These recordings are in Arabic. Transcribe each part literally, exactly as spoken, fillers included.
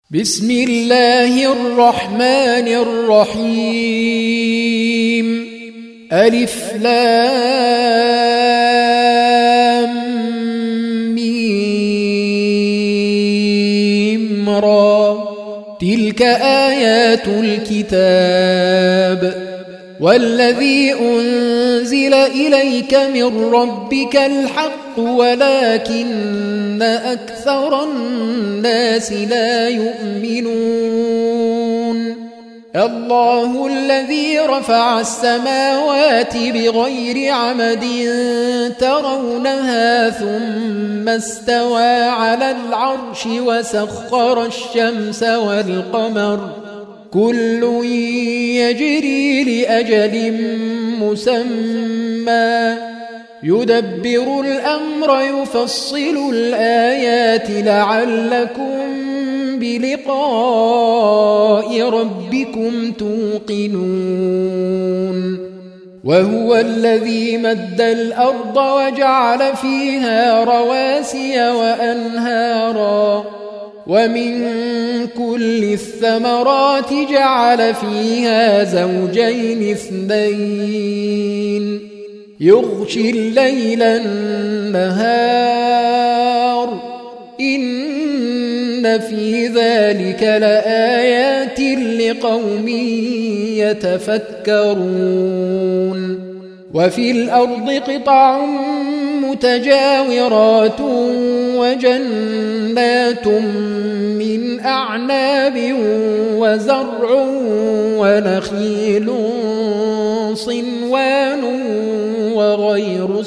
بسم الله الرحمن الرحيم ألف لام ميم را تلك آيات الكتاب والذي أنزل إليك من ربك الحق ولكن أكثر الناس لا يؤمنون الله الذي رفع السماوات بغير عمد ترونها ثم استوى على العرش وسخر الشمس والقمر كل يجري لأجل مسمى يدبر الأمر يفصل الآيات لعلكم بلقاء ربكم توقنون وهو الذي مد الأرض وجعل فيها رواسي وأنهارا ومن كل الثمرات جعل فيها زوجين اثنين يغشي الليل النهار إن في ذلك لآيات لقوم يتفكرون وفي الأرض قطع متجاورات وجنات من أعناب وزرع ونخيل صنوان وغير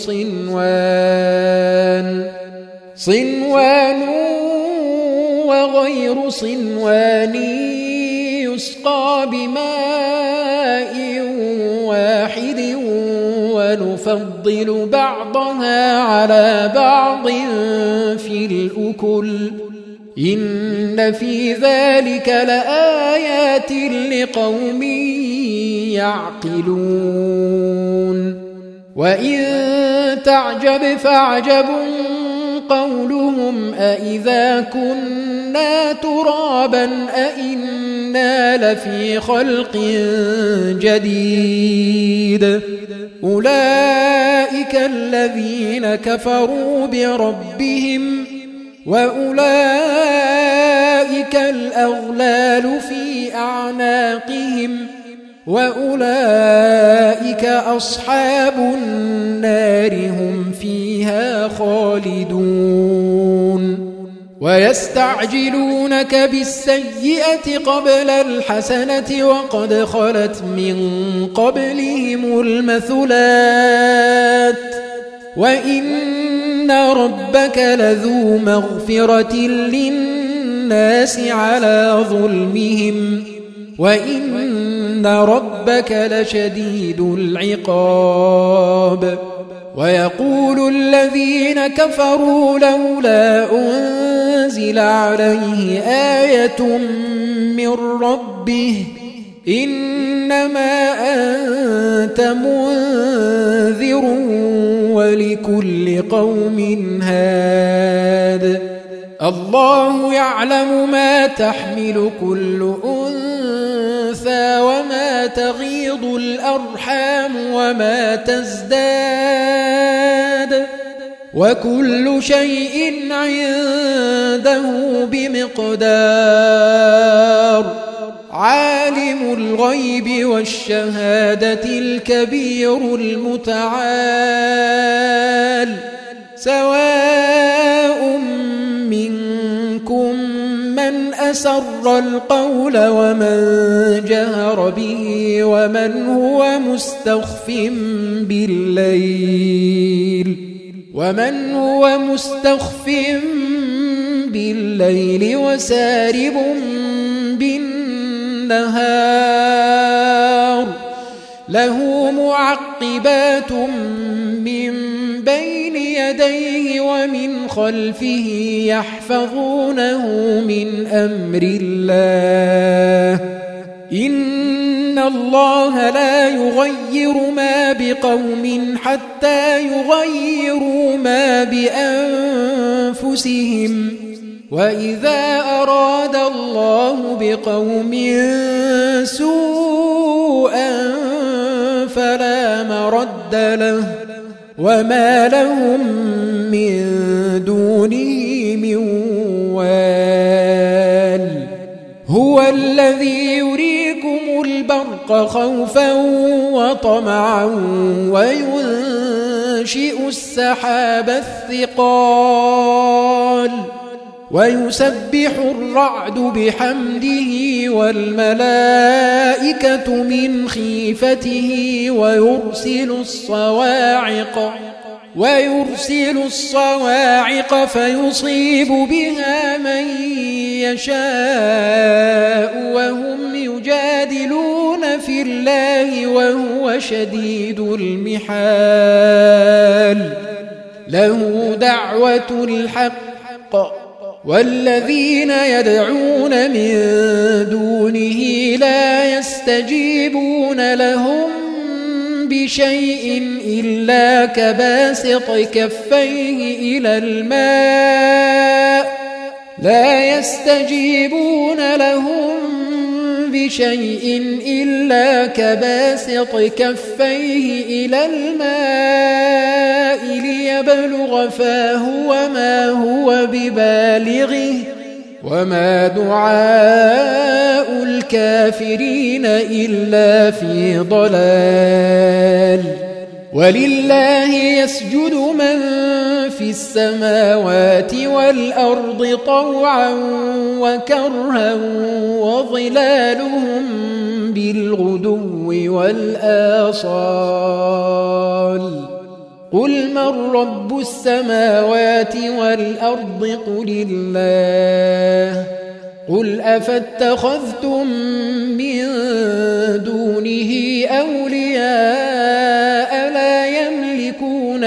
صنوان صنوان وغير صنوان يسقى بماء واحد ونفضل بعضها على بعض في الأكل إن في ذلك لآيات لقوم يعقلون وإن تعجب فاعجب قولهم أإذا كنا ترابا أإنا لفي خلق جديد أولئك الذين كفروا بربهم وأولئك الأغلال في أعناقهم وأولئك أصحاب النار هم فيها خالدون ويستعجلونك بالسيئة قبل الحسنة وقد خلت من قبلهم المثلات وإن ربك لذو مغفرة للناس على ظلمهم وإن ربك لشديد العقاب ويقول الذين كفروا لولا أنزل عليه آية من ربه إنما أنت منذر ولكل قوم هاد الله يعلم ما تحمل كل أنثى وما تغيض الأرحام وما تزداد وكل شيء عنده بمقدار عالم الغيب والشهادة الكبير المتعال سواء منكم من أسر القول ومن جهر به ومن هو مستخف بالليل ومن هو مستخف بالليل وسارب بالنهار له معقبات من بين يديه ومن خلفه يحفظونه من أمر الله إن الله لا يغير ما بقوم حتى يغيروا ما بأنفسهم وإذا أراد الله بقوم سوءا فلا مرد له وما لهم من دونه من وال هو الذي يريكم البرق خوفا وطمعا وينشئ السحاب الثقال ويسبح الرعد بحمده والملائكة من خيفته ويرسل الصواعق ويرسل الصواعق فيصيب بها من يشاء وهم يجادلون في الله وهو شديد المحال له دعوة الحق والذين يدعون من دونه لا يستجيبون لهم بشيء إلا كباسط كفيه إلى الماء لا يستجيبون لهم بشيء إلا كباسط كفيه إلى الماء ليبلغ فاه وما هو ببالغه وما دعاء الكافرين إلا في ضلال ولله يسجد من في السماوات والأرض طوعا وكرها وظلالهم بالغدو والآصال قل من رب السماوات والأرض قل الله قل أفاتخذتم من دونه أولياء لا يملكون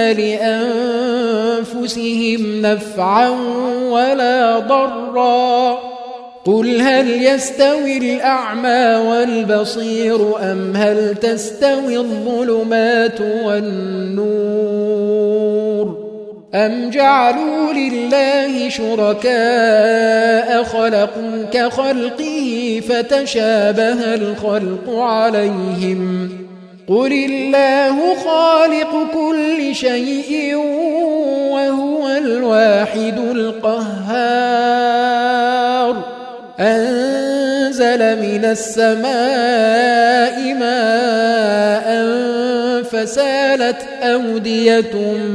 لأنفسهم نفعا ولا ضرا قل هل يستوي الأعمى والبصير أم هل تستوي الظلمات والنور أم جعلوا لله شركاء خلقوا كخلقه فتشابه الخلق عليهم قل الله خالق كل شيء وهو الواحد القهار أنزل من السماء ماء فسالت أودية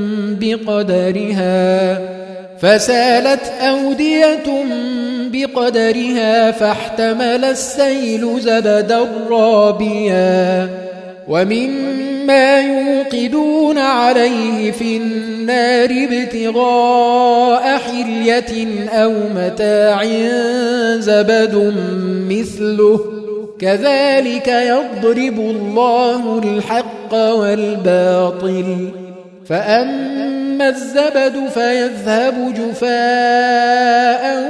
بقدرها فسالت أودية بقدرها فاحتمل السيل زبدا رابيا ومما يوقدون عليه في النار ابتغاء حلية أو متاع زبد مثله كذلك يضرب الله الحق والباطل فأما الزبد فيذهب جفاء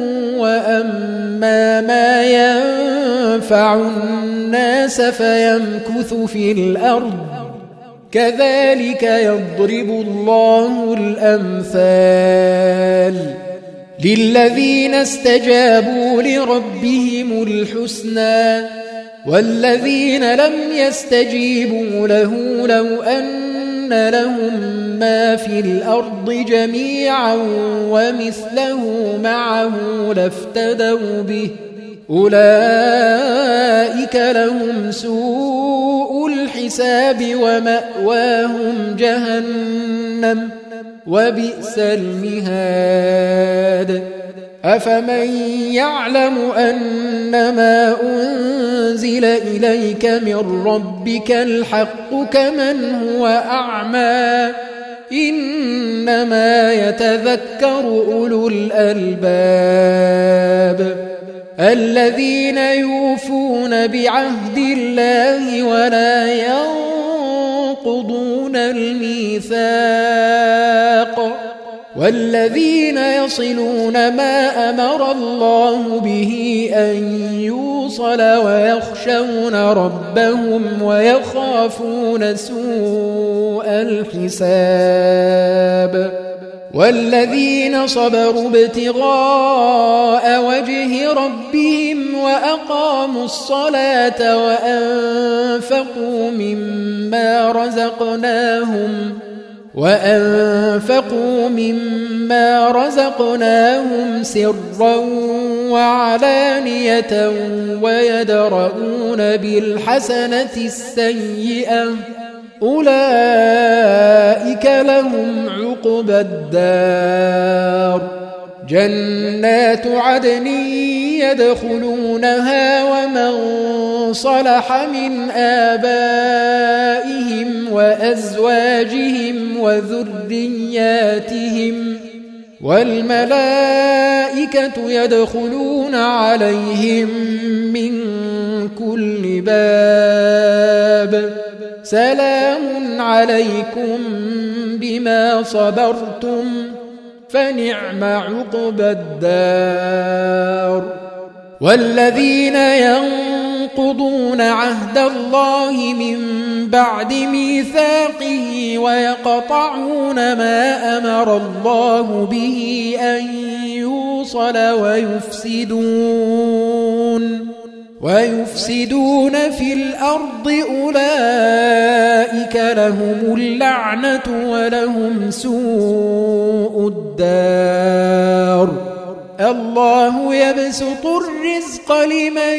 وأما ما ينفع الناس فيمكث في الأرض كذلك يضرب الله الأمثال للذين استجابوا لربهم الحسنى والذين لم يستجيبوا له لو أن لهم ما في الأرض جميعا ومثله معه لافتدوا به أولئك لهم سوء الحساب ومأواهم جهنم وبئس المهاد أفمن يعلم أنما أنزل إليك من ربك الحق كمن هو أعمى إنما يتذكر أولو الألباب الذين يوفون بعهد الله ولا ينقضون الميثاق والذين يصلون ما أمر الله به أن يوصل ويخشون ربهم ويخافون سوء الحساب والذين صبروا ابتغاء وجه ربهم وأقاموا الصلاة وأنفقوا مما رزقناهم وأنفقوا مما رزقناهم سرا وعلانية ويدرؤون بالحسنة السيئة أولئك لهم عقبى الدار جنات عدن يدخلونها ومن صلح من آبائهم وأزواجهم وذرياتهم والملائكة يدخلون عليهم من كل باب سلام عليكم بما صبرتم فنعم عقبى الدار والذين ينقضون عهد الله من بعد ميثاقه ويقطعون ما أمر الله به أن يوصل ويفسدون ويفسدون في الأرض أولئك لهم اللعنة ولهم سوء الدار الله يبسط الرزق لمن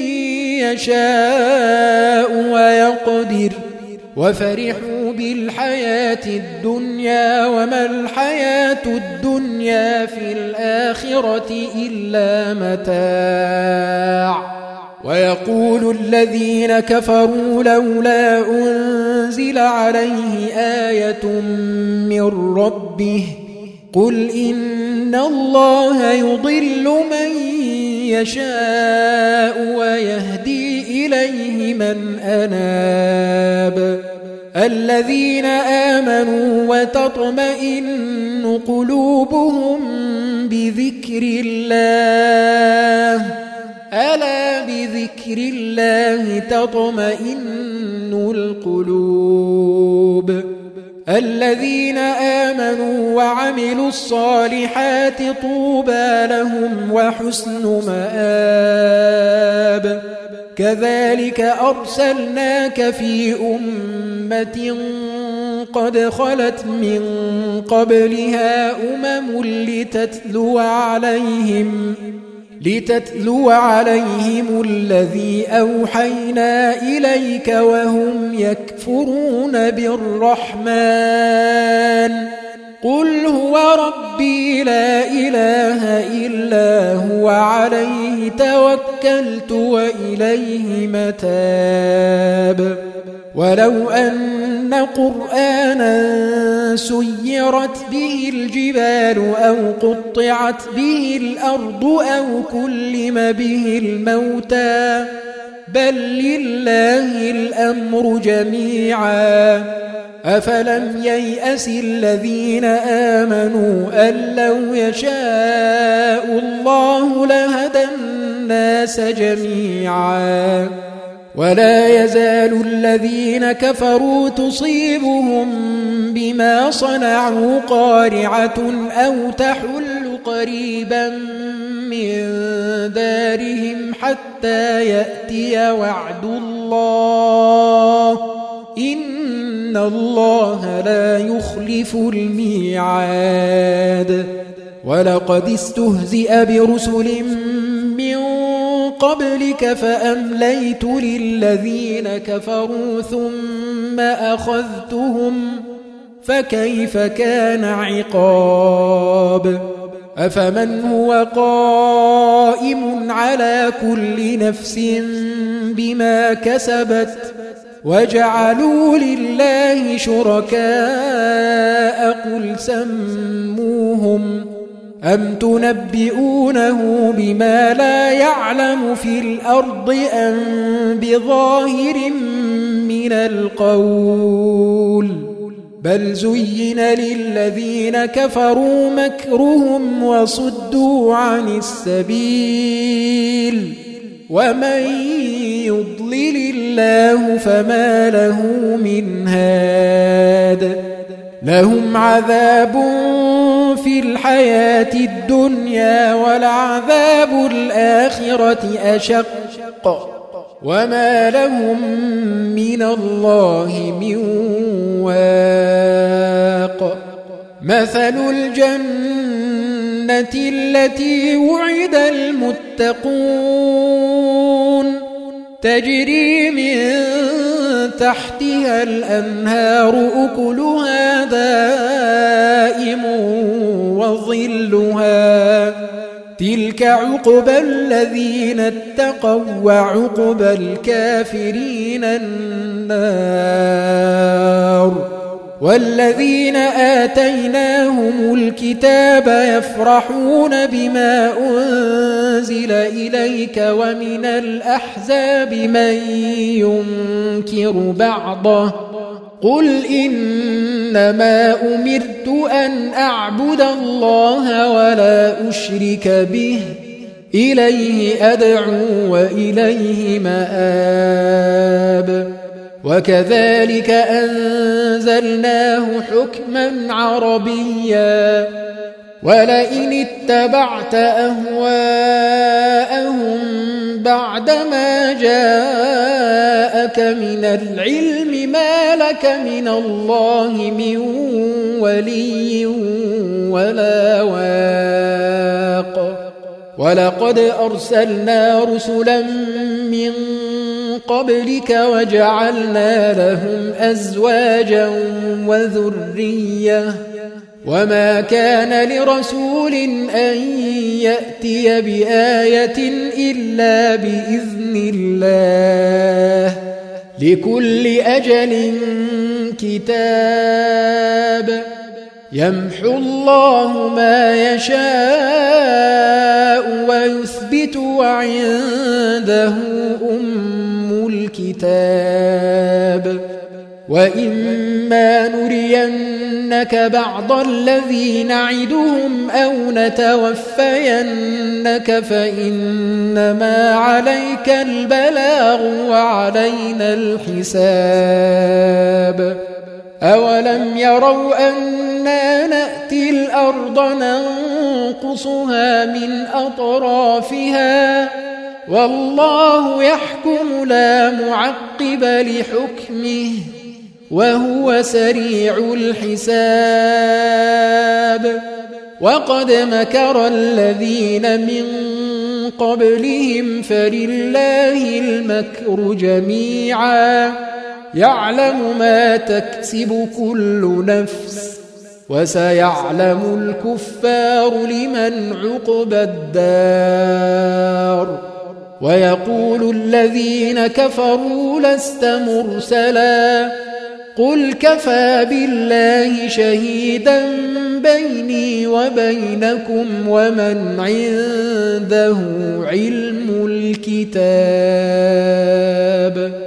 يشاء ويقدر وفرحوا بالحياة الدنيا وما الحياة الدنيا في الآخرة إلا متاع ويقول الذين كفروا لولا أنزل عليه آية من ربه قل إن الله يضل من يشاء ويهدي إليه من أناب الذين آمنوا وتطمئن قلوبهم بذكر الله ألا بذكر الله تطمئن القلوب الذين آمنوا وعملوا الصالحات طوبى لهم وحسن مآب كذلك أرسلناك في أمة قد خلت من قبلها أمم لتتلو عليهم لتتلو عليهم الذي أوحينا إليك وهم يكفرون بالرحمن قل هو ربي لا إله إلا هو عليه توكلت وإليه متاب ولو أن قرآنا سيرت به الجبال أو قطعت به الأرض أو كلم به الموتى بل لله الأمر جميعا أفلم ييأس الذين آمنوا أن لو يشاء الله لهدى الناس جميعا ولا يزال الذين كفروا تصيبهم بما صنعوا قارعة أو تحل قريبا من دارهم حتى يأتي وعد الله إن الله لا يخلف الميعاد ولقد استهزئ برسل من قبلك فأمليت للذين كفروا ثم أخذتهم فكيف كان عقاب أفمن هو قائم على كل نفس بما كسبت وجعلوا لله شركاء قل سموهم أم تنبئونه بما لا يعلم في الأرض أم بظاهر من القول بل زين للذين كفروا مكرهم وصدوا عن السبيل ومن يضلل الله فما له من هاد لهم عذاب في الحياة الدنيا ولعذاب الآخرة أشق وما لهم من الله من واق مثل الجنة التي وعد المتقون تجري من تحتها الأنهار أكلها دائم وظلها تلك عقبى الذين اتقوا وعقبى الكافرين النار والذين آتيناهم الكتاب يفرحون بما أنزل إليك ومن الأحزاب من ينكر بعضه قل إنما أمرت أن أعبد الله ولا أشرك به إليه أدعو وإليه مآب وكذلك أنزلناه حكما عربيا ولئن اتبعت أهواءهم بعدما جاءك من العلم ما لك من الله من ولي ولا واق ولقد أرسلنا رسلا من قبلك وجعلنا لهم أزواجا وذرية وما كان لرسول أن يأتي بآية إلا بإذن الله لكل أجل كتاب يمحو الله ما يشاء ويثبت وعنده أم الكتاب وإما نرينك بعض الذي نعدهم أو نتوفينك فإنما عليك البلاغ وعلينا الحساب أولم يروا أنا نأتي الأرض ننقصها من أطرافها والله يحكم لا معقب لحكمه وهو سريع الحساب وقد مكر الذين من قبلهم فلله المكر جميعا يعلم ما تكسب كل نفس وسيعلم الكفار لمن عقبى الدار ويقول الذين كفروا لست مرسلا قل كفى بالله شهيدا بيني وبينكم ومن عنده علم الكتاب